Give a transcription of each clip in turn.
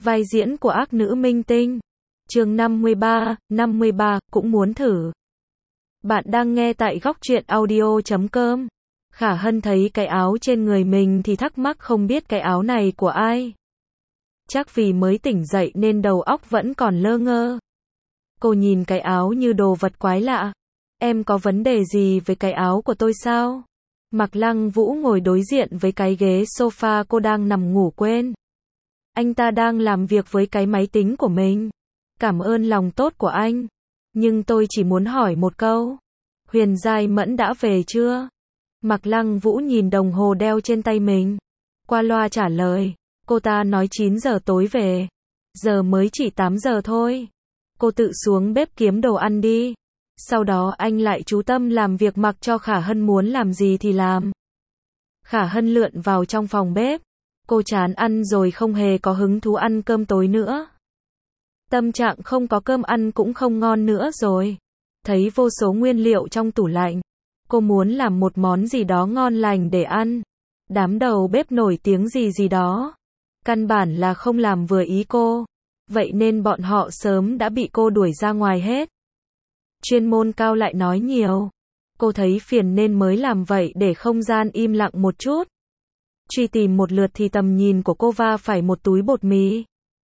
vai diễn của ác nữ minh tinh. Chương 53, cũng muốn thử. Bạn đang nghe tại góc truyện audio.com. Khả Hân thấy cái áo trên người mình thì thắc mắc không biết cái áo này của ai. Chắc vì mới tỉnh dậy nên đầu óc vẫn còn lơ ngơ. Cô nhìn cái áo như đồ vật quái lạ. Em có vấn đề gì với cái áo của tôi sao? Mạc Lăng Vũ ngồi đối diện với cái ghế sofa, cô đang nằm ngủ quên. Anh ta đang làm việc với cái máy tính của mình. Cảm ơn lòng tốt của anh. Nhưng tôi chỉ muốn hỏi một câu. Huyền Giai Mẫn đã về chưa? Mạc Lăng Vũ nhìn đồng hồ đeo trên tay mình. Qua loa trả lời. Cô ta nói 9 giờ tối về. Giờ mới chỉ 8 giờ thôi. Cô tự xuống bếp kiếm đồ ăn đi. Sau đó anh lại chú tâm làm việc mặc cho Khả Hân muốn làm gì thì làm. Khả Hân lượn vào trong phòng bếp. Cô chán ăn rồi không hề có hứng thú ăn cơm tối nữa. Tâm trạng không có cơm ăn cũng không ngon nữa rồi. Thấy vô số nguyên liệu trong tủ lạnh. Cô muốn làm một món gì đó ngon lành để ăn. Đám đầu bếp nổi tiếng gì đó. Căn bản là không làm vừa ý cô. Vậy nên bọn họ sớm đã bị cô đuổi ra ngoài hết. Chuyên môn cao lại nói nhiều. Cô thấy phiền nên mới làm vậy để không gian im lặng một chút. Truy tìm một lượt thì tầm nhìn của cô va phải một túi bột mì.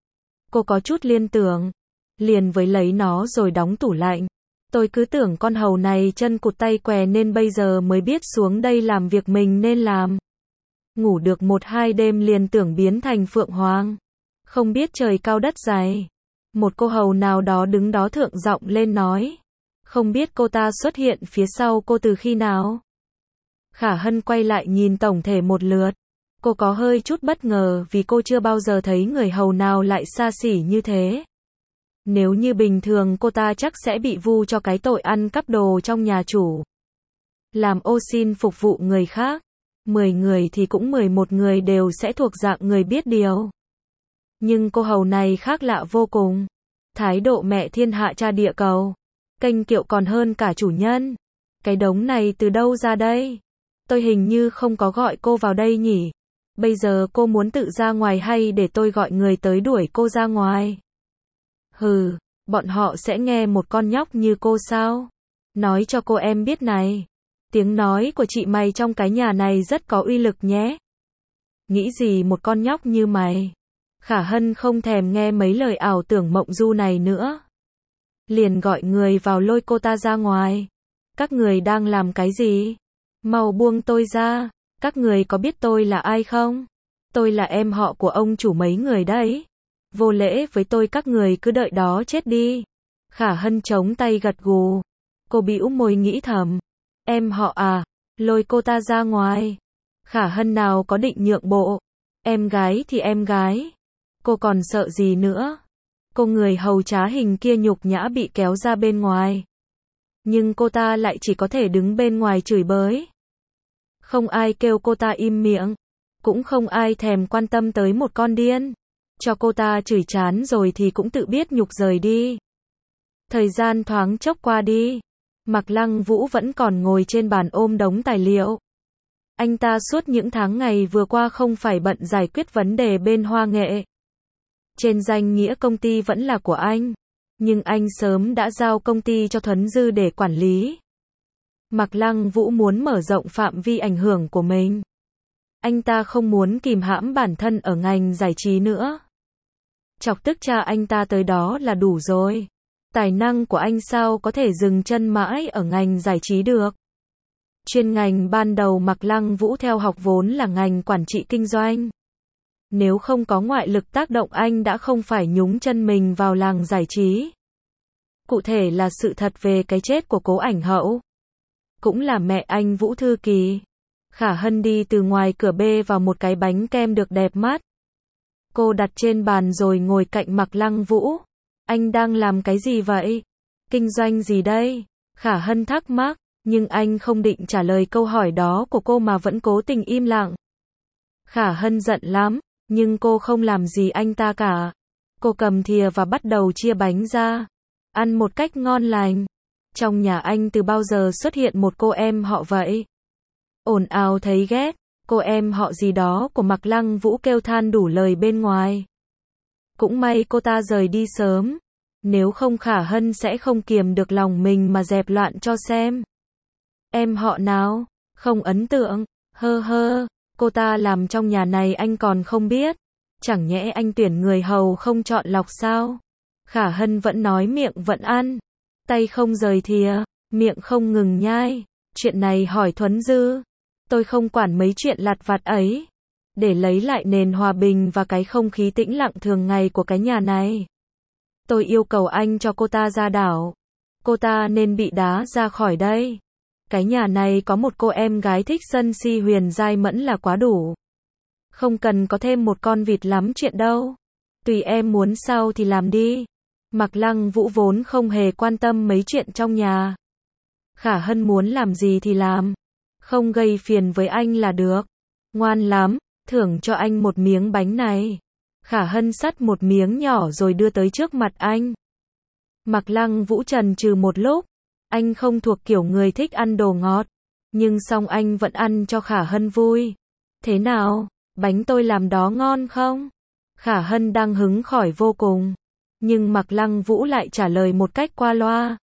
Cô có chút liên tưởng. Liền với lấy nó rồi đóng tủ lạnh. Tôi cứ tưởng con hầu này chân cụt tay què nên bây giờ mới biết xuống đây làm việc mình nên làm. Ngủ được 1-2 đêm liền tưởng biến thành Phượng Hoàng. Không biết trời cao đất dày. Một cô hầu nào đó đứng đó thượng giọng lên nói. Không biết cô ta xuất hiện phía sau cô từ khi nào? Khả Hân quay lại nhìn tổng thể một lượt. Cô có hơi chút bất ngờ vì cô chưa bao giờ thấy người hầu nào lại xa xỉ như thế. Nếu như bình thường cô ta chắc sẽ bị vu cho cái tội ăn cắp đồ trong nhà chủ. Làm ô xin phục vụ người khác. 10 người thì cũng 11 người đều sẽ thuộc dạng người biết điều. Nhưng cô hầu này khác lạ vô cùng. Thái độ mẹ thiên hạ cha địa cầu. Kênh kiệu còn hơn cả chủ nhân. Cái đống này từ đâu ra đây? Tôi hình như không có gọi cô vào đây nhỉ? Bây giờ cô muốn tự ra ngoài hay để tôi gọi người tới đuổi cô ra ngoài? Hừ, bọn họ sẽ nghe một con nhóc như cô sao? Nói cho cô em biết này. Tiếng nói của chị mày trong cái nhà này rất có uy lực nhé. Nghĩ gì một con nhóc như mày? Khả Hân không thèm nghe mấy lời ảo tưởng mộng du này nữa. Liền gọi người vào lôi cô ta ra ngoài. Các người đang làm cái gì? Mau buông tôi ra. Các người có biết tôi là ai không? Tôi là em họ của ông chủ mấy người đấy. Vô lễ với tôi, các người cứ đợi đó chết đi. Khả Hân chống tay gật gù. Cô bĩu môi nghĩ thầm. Em họ à? Lôi cô ta ra ngoài. Khả Hân nào có định nhượng bộ. Em gái thì em gái. Cô còn sợ gì nữa? Cô người hầu trá hình kia nhục nhã bị kéo ra bên ngoài. Nhưng cô ta lại chỉ có thể đứng bên ngoài chửi bới. Không ai kêu cô ta im miệng. Cũng không ai thèm quan tâm tới một con điên. Cho cô ta chửi chán rồi thì cũng tự biết nhục rời đi. Thời gian thoáng chốc qua đi. Mạc Lăng Vũ vẫn còn ngồi trên bàn ôm đống tài liệu. Anh ta suốt những tháng ngày vừa qua không phải bận giải quyết vấn đề bên Hoa Nghệ. Trên danh nghĩa công ty vẫn là của anh. Nhưng anh sớm đã giao công ty cho Thuấn Dư để quản lý. Mạc Lăng Vũ muốn mở rộng phạm vi ảnh hưởng của mình. Anh ta không muốn kìm hãm bản thân ở ngành giải trí nữa. Chọc tức cha anh ta tới đó là đủ rồi. Tài năng của anh sao có thể dừng chân mãi ở ngành giải trí được. Chuyên ngành ban đầu Mạc Lăng Vũ theo học vốn là ngành quản trị kinh doanh. Nếu không có ngoại lực tác động anh đã không phải nhúng chân mình vào làng giải trí. Cụ thể là sự thật về cái chết của Cố Ảnh Hậu. Cũng là mẹ anh Vũ Thư Kỳ. Khả Hân đi từ ngoài cửa bê vào một cái bánh kem được đẹp mắt. Cô đặt trên bàn rồi ngồi cạnh Mạc Lăng Vũ. Anh đang làm cái gì vậy? Kinh doanh gì đây? Khả Hân thắc mắc, nhưng anh không định trả lời câu hỏi đó của cô mà vẫn cố tình im lặng. Khả Hân giận lắm, nhưng cô không làm gì anh ta cả. Cô cầm thìa và bắt đầu chia bánh ra. Ăn một cách ngon lành. Trong nhà anh từ bao giờ xuất hiện một cô em họ vậy? Ồn ào thấy ghét. Cô em họ gì đó của Mạc Lăng Vũ kêu than đủ lời bên ngoài. Cũng may cô ta rời đi sớm. Nếu không Khả Hân sẽ không kiềm được lòng mình mà dẹp loạn cho xem. Em họ nào? Không ấn tượng. Hơ hơ, cô ta làm trong nhà này anh còn không biết. Chẳng nhẽ anh tuyển người hầu không chọn lọc sao? Khả Hân vẫn nói miệng vẫn ăn. Tay không rời thìa, miệng không ngừng nhai. Chuyện này hỏi Thuấn Dư. Tôi không quản mấy chuyện lặt vặt ấy. Để lấy lại nền hòa bình và cái không khí tĩnh lặng thường ngày của cái nhà này. Tôi yêu cầu anh cho cô ta ra đảo. Cô ta nên bị đá ra khỏi đây. Cái nhà này có một cô em gái thích sân si huyền giai mẫn là quá đủ. Không cần có thêm một con vịt lắm chuyện đâu. Tùy em muốn sao thì làm đi. Mạc Lăng Vũ vốn không hề quan tâm mấy chuyện trong nhà. Khả Hân muốn làm gì thì làm. Không gây phiền với anh là được. Ngoan lắm, thưởng cho anh một miếng bánh này. Khả Hân xắt một miếng nhỏ rồi đưa tới trước mặt anh. Mạc Lăng Vũ chần chừ một lúc. Anh không thuộc kiểu người thích ăn đồ ngọt. Nhưng xong anh vẫn ăn cho Khả Hân vui. Thế nào, bánh tôi làm đó ngon không? Khả Hân đang hứng khởi vô cùng. Nhưng Mạc Lăng Vũ lại trả lời một cách qua loa.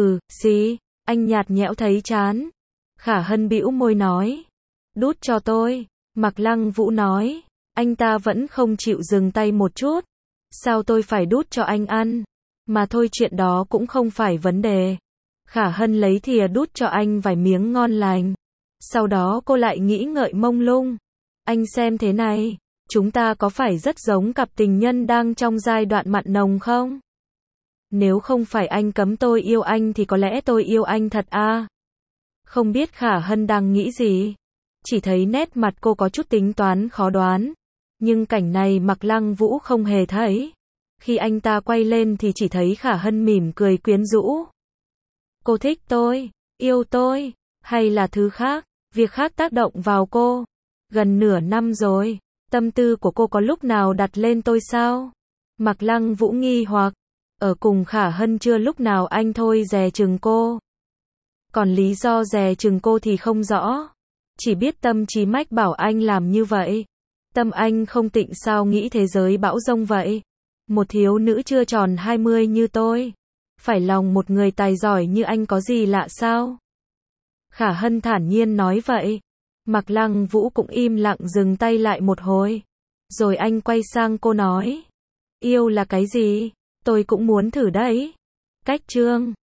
Xí, anh nhạt nhẽo thấy chán. Khả Hân bĩu môi nói. Đút cho tôi. Mạc Lăng Vũ nói. Anh ta vẫn không chịu dừng tay một chút. Sao tôi phải đút cho anh ăn? Mà thôi chuyện đó cũng không phải vấn đề. Khả Hân lấy thìa đút cho anh vài miếng ngon lành. Sau đó cô lại nghĩ ngợi mông lung. Anh xem thế này, chúng ta có phải rất giống cặp tình nhân đang trong giai đoạn mặn nồng không? Nếu không phải anh cấm tôi yêu anh thì có lẽ tôi yêu anh thật à? Không biết Khả Hân đang nghĩ gì. Chỉ thấy nét mặt cô có chút tính toán khó đoán. Nhưng cảnh này Mạc Lăng Vũ không hề thấy. Khi anh ta quay lên thì chỉ thấy Khả Hân mỉm cười quyến rũ. Cô thích tôi, yêu tôi, hay là thứ khác, việc khác tác động vào cô. Gần nửa năm rồi, tâm tư của cô có lúc nào đặt lên tôi sao? Mạc Lăng Vũ nghi hoặc, ở cùng Khả Hân chưa lúc nào anh thôi dè chừng cô. Còn lý do dè chừng cô thì không rõ. Chỉ biết tâm trí mách bảo anh làm như vậy. Tâm anh không tịnh sao nghĩ thế giới bão giông vậy. Một thiếu nữ chưa tròn 20 như tôi. Phải lòng một người tài giỏi như anh có gì lạ sao? Khả Hân thản nhiên nói vậy. Mạc Lăng Vũ cũng im lặng dừng tay lại một hồi. Rồi anh quay sang cô nói. Yêu là cái gì? Tôi cũng muốn thử đấy. Cách chương